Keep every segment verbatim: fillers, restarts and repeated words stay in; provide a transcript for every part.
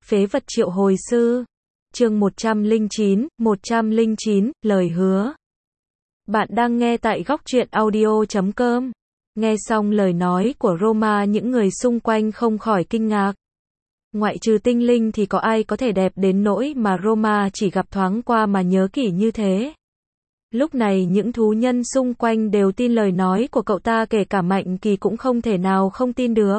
Phế vật triệu hồi sư. Chương một trăm lẻ chín, một trăm lẻ chín, lời hứa. Bạn đang nghe tại góc truyện audio chấm com. Nghe xong lời nói của Roma, những người xung quanh không khỏi kinh ngạc. Ngoại trừ tinh linh thì có ai có thể đẹp đến nỗi mà Roma chỉ gặp thoáng qua mà nhớ kỹ như thế. Lúc này những thú nhân xung quanh đều tin lời nói của cậu ta, kể cả Mạnh Kỳ cũng không thể nào không tin được.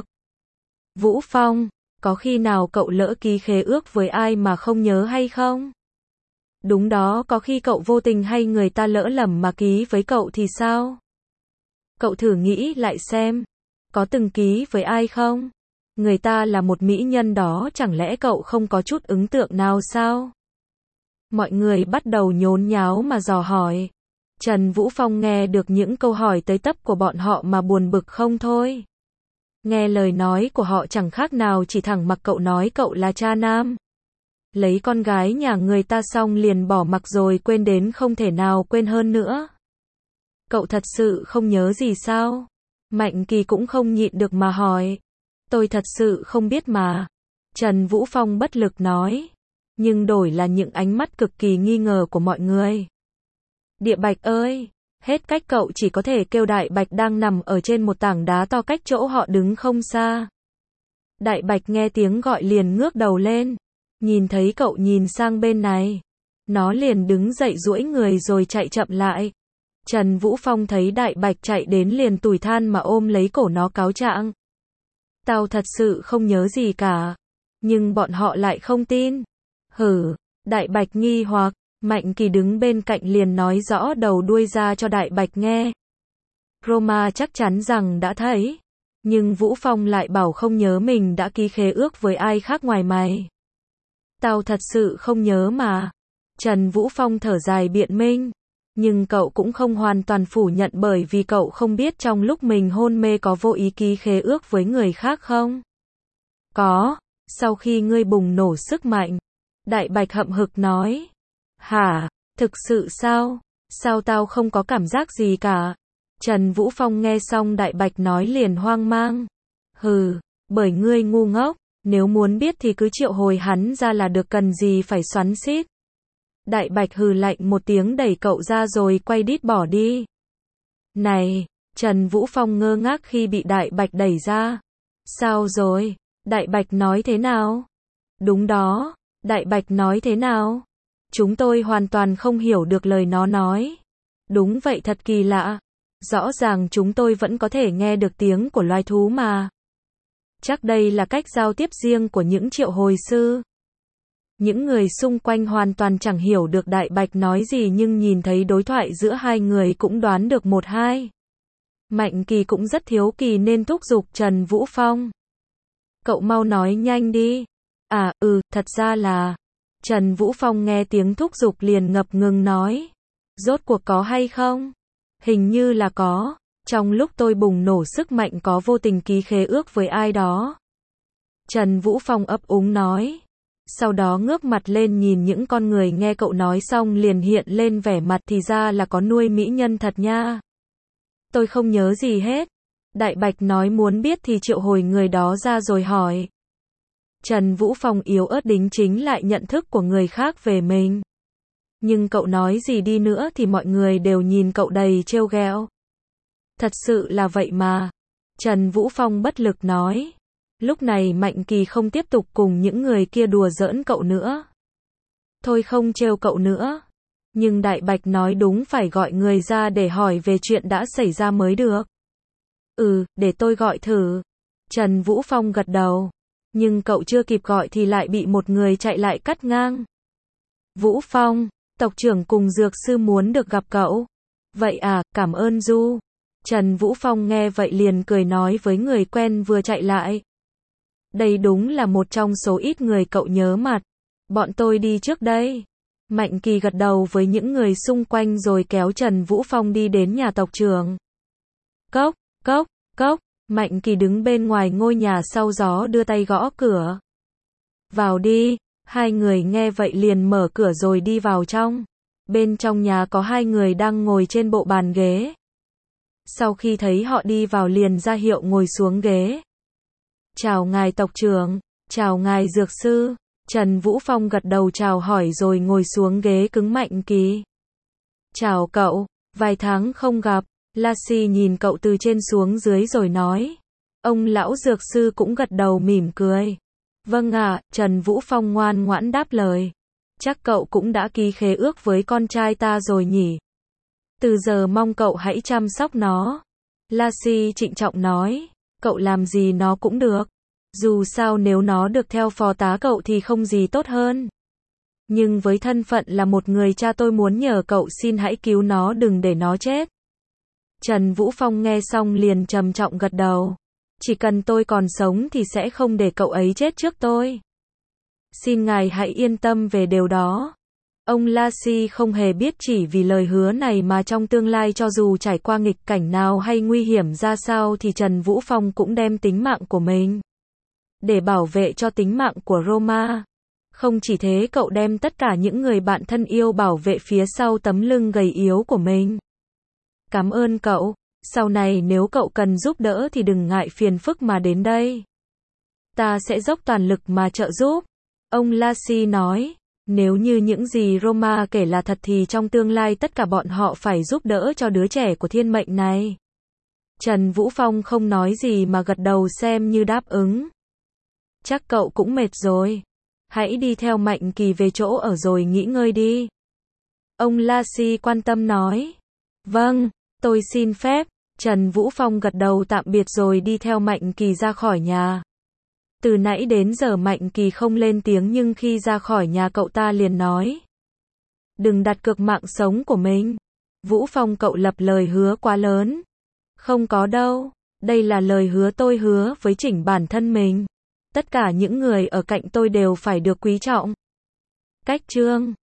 Vũ Phong, có khi nào cậu lỡ ký khế ước với ai mà không nhớ hay không? Đúng đó, có khi cậu vô tình hay người ta lỡ lầm mà ký với cậu thì sao? Cậu thử nghĩ lại xem, có từng ký với ai không? Người ta là một mỹ nhân đó, chẳng lẽ cậu không có chút ấn tượng nào sao? Mọi người bắt đầu nhốn nháo mà dò hỏi. Trần Vũ Phong nghe được những câu hỏi tới tấp của bọn họ mà buồn bực không thôi. Nghe lời nói của họ chẳng khác nào chỉ thẳng mặc cậu nói cậu là cha nam. Lấy con gái nhà người ta xong liền bỏ mặc rồi quên đến không thể nào quên hơn nữa. Cậu thật sự không nhớ gì sao? Mạnh Kỳ cũng không nhịn được mà hỏi. Tôi thật sự không biết mà. Trần Vũ Phong bất lực nói. Nhưng đổi là những ánh mắt cực kỳ nghi ngờ của mọi người. Địa Bạch ơi! Hết cách cậu chỉ có thể kêu Đại Bạch đang nằm ở trên một tảng đá to cách chỗ họ đứng không xa. Đại Bạch nghe tiếng gọi liền ngước đầu lên. Nhìn thấy cậu nhìn sang bên này. Nó liền đứng dậy duỗi người rồi chạy chậm lại. Trần Vũ Phong thấy Đại Bạch chạy đến liền tủi than mà ôm lấy cổ nó cáo trạng. Tao thật sự không nhớ gì cả. Nhưng bọn họ lại không tin. Hử, Đại Bạch nghi hoặc. Mạnh Kỳ đứng bên cạnh liền nói rõ đầu đuôi ra cho Đại Bạch nghe. Roma chắc chắn rằng đã thấy. Nhưng Vũ Phong lại bảo không nhớ mình đã ký khế ước với ai khác ngoài mày. Tao thật sự không nhớ mà. Trần Vũ Phong thở dài biện minh. Nhưng cậu cũng không hoàn toàn phủ nhận, bởi vì cậu không biết trong lúc mình hôn mê có vô ý ký khế ước với người khác không? Có, sau khi ngươi bùng nổ sức mạnh. Đại Bạch hậm hực nói. Hả, thực sự sao? Sao tao không có cảm giác gì cả? Trần Vũ Phong nghe xong Đại Bạch nói liền hoang mang. Hừ, bởi ngươi ngu ngốc, nếu muốn biết thì cứ triệu hồi hắn ra là được, cần gì phải xoắn xít. Đại Bạch hừ lạnh một tiếng đẩy cậu ra rồi quay đít bỏ đi. Này, Trần Vũ Phong ngơ ngác khi bị Đại Bạch đẩy ra. Sao rồi? Đại Bạch nói thế nào? Đúng đó, Đại Bạch nói thế nào? Chúng tôi hoàn toàn không hiểu được lời nó nói. Đúng vậy, thật kỳ lạ. Rõ ràng chúng tôi vẫn có thể nghe được tiếng của loài thú mà. Chắc đây là cách giao tiếp riêng của những triệu hồi sư. Những người xung quanh hoàn toàn chẳng hiểu được Đại Bạch nói gì, nhưng nhìn thấy đối thoại giữa hai người cũng đoán được một hai. Mạnh Kỳ cũng rất hiếu kỳ nên thúc giục Trần Vũ Phong. Cậu mau nói nhanh đi. À, ừ, thật ra là... Trần Vũ Phong nghe tiếng thúc giục liền ngập ngừng nói. Rốt cuộc có hay không? Hình như là có. Trong lúc tôi bùng nổ sức mạnh có vô tình ký khế ước với ai đó. Trần Vũ Phong ấp úng nói. Sau đó ngước mặt lên nhìn những con người, nghe cậu nói xong liền hiện lên vẻ mặt thì ra là có nuôi mỹ nhân thật nha. Tôi không nhớ gì hết. Đại Bạch nói muốn biết thì triệu hồi người đó ra rồi hỏi. Trần Vũ Phong yếu ớt đính chính lại nhận thức của người khác về mình. Nhưng cậu nói gì đi nữa thì mọi người đều nhìn cậu đầy trêu ghẹo. Thật sự là vậy mà. Trần Vũ Phong bất lực nói. Lúc này Mạnh Kỳ không tiếp tục cùng những người kia đùa giỡn cậu nữa. Thôi không trêu cậu nữa. Nhưng Đại Bạch nói đúng phải gọi người ra để hỏi về chuyện đã xảy ra mới được. Ừ, để tôi gọi thử. Trần Vũ Phong gật đầu. Nhưng cậu chưa kịp gọi thì lại bị một người chạy lại cắt ngang. Vũ Phong, tộc trưởng cùng dược sư muốn được gặp cậu. Vậy à, cảm ơn Du. Trần Vũ Phong nghe vậy liền cười nói với người quen vừa chạy lại. Đây đúng là một trong số ít người cậu nhớ mặt. Bọn tôi đi trước đây. Mạnh Kỳ gật đầu với những người xung quanh rồi kéo Trần Vũ Phong đi đến nhà tộc trưởng. Cốc, cốc, cốc. Mạnh Kỳ đứng bên ngoài ngôi nhà sau gió đưa tay gõ cửa. Vào đi. Hai người nghe vậy liền mở cửa rồi đi vào trong. Bên trong nhà có hai người đang ngồi trên bộ bàn ghế. Sau khi thấy họ đi vào liền ra hiệu ngồi xuống ghế. Chào ngài tộc trưởng, chào ngài dược sư. Trần Vũ Phong gật đầu chào hỏi rồi ngồi xuống ghế cứng Mạnh Kỳ. Chào cậu, vài tháng không gặp. Lassie nhìn cậu từ trên xuống dưới rồi nói. Ông lão dược sư cũng gật đầu mỉm cười. Vâng ạ, Trần Vũ Phong ngoan ngoãn đáp lời. Chắc cậu cũng đã ký khế ước với con trai ta rồi nhỉ? Từ giờ mong cậu hãy chăm sóc nó. Lassie trịnh trọng nói. Cậu làm gì nó cũng được. Dù sao nếu nó được theo phò tá cậu thì không gì tốt hơn. Nhưng với thân phận là một người cha tôi muốn nhờ cậu xin hãy cứu nó đừng để nó chết. Trần Vũ Phong nghe xong liền trầm trọng gật đầu. Chỉ cần tôi còn sống thì sẽ không để cậu ấy chết trước tôi. Xin ngài hãy yên tâm về điều đó. Ông Lassie không hề biết chỉ vì lời hứa này mà trong tương lai cho dù trải qua nghịch cảnh nào hay nguy hiểm ra sao thì Trần Vũ Phong cũng đem tính mạng của mình để bảo vệ cho tính mạng của Roma. Không chỉ thế cậu đem tất cả những người bạn thân yêu bảo vệ phía sau tấm lưng gầy yếu của mình. Cảm ơn cậu, sau này nếu cậu cần giúp đỡ thì đừng ngại phiền phức mà đến đây. Ta sẽ dốc toàn lực mà trợ giúp. Ông Lassie nói, nếu như những gì Roma kể là thật thì trong tương lai tất cả bọn họ phải giúp đỡ cho đứa trẻ của thiên mệnh này. Trần Vũ Phong không nói gì mà gật đầu xem như đáp ứng. Chắc cậu cũng mệt rồi. Hãy đi theo Mạnh Kỳ về chỗ ở rồi nghỉ ngơi đi. Ông Lassie quan tâm nói. Vâng, tôi xin phép. Trần Vũ Phong gật đầu tạm biệt rồi đi theo Mạnh Kỳ ra khỏi nhà. Từ nãy đến giờ Mạnh Kỳ không lên tiếng nhưng khi ra khỏi nhà cậu ta liền nói. Đừng đặt cược mạng sống của mình. Vũ Phong cậu lập lời hứa quá lớn. Không có đâu. Đây là lời hứa tôi hứa với chính bản thân mình. Tất cả những người ở cạnh tôi đều phải được quý trọng. Cách chương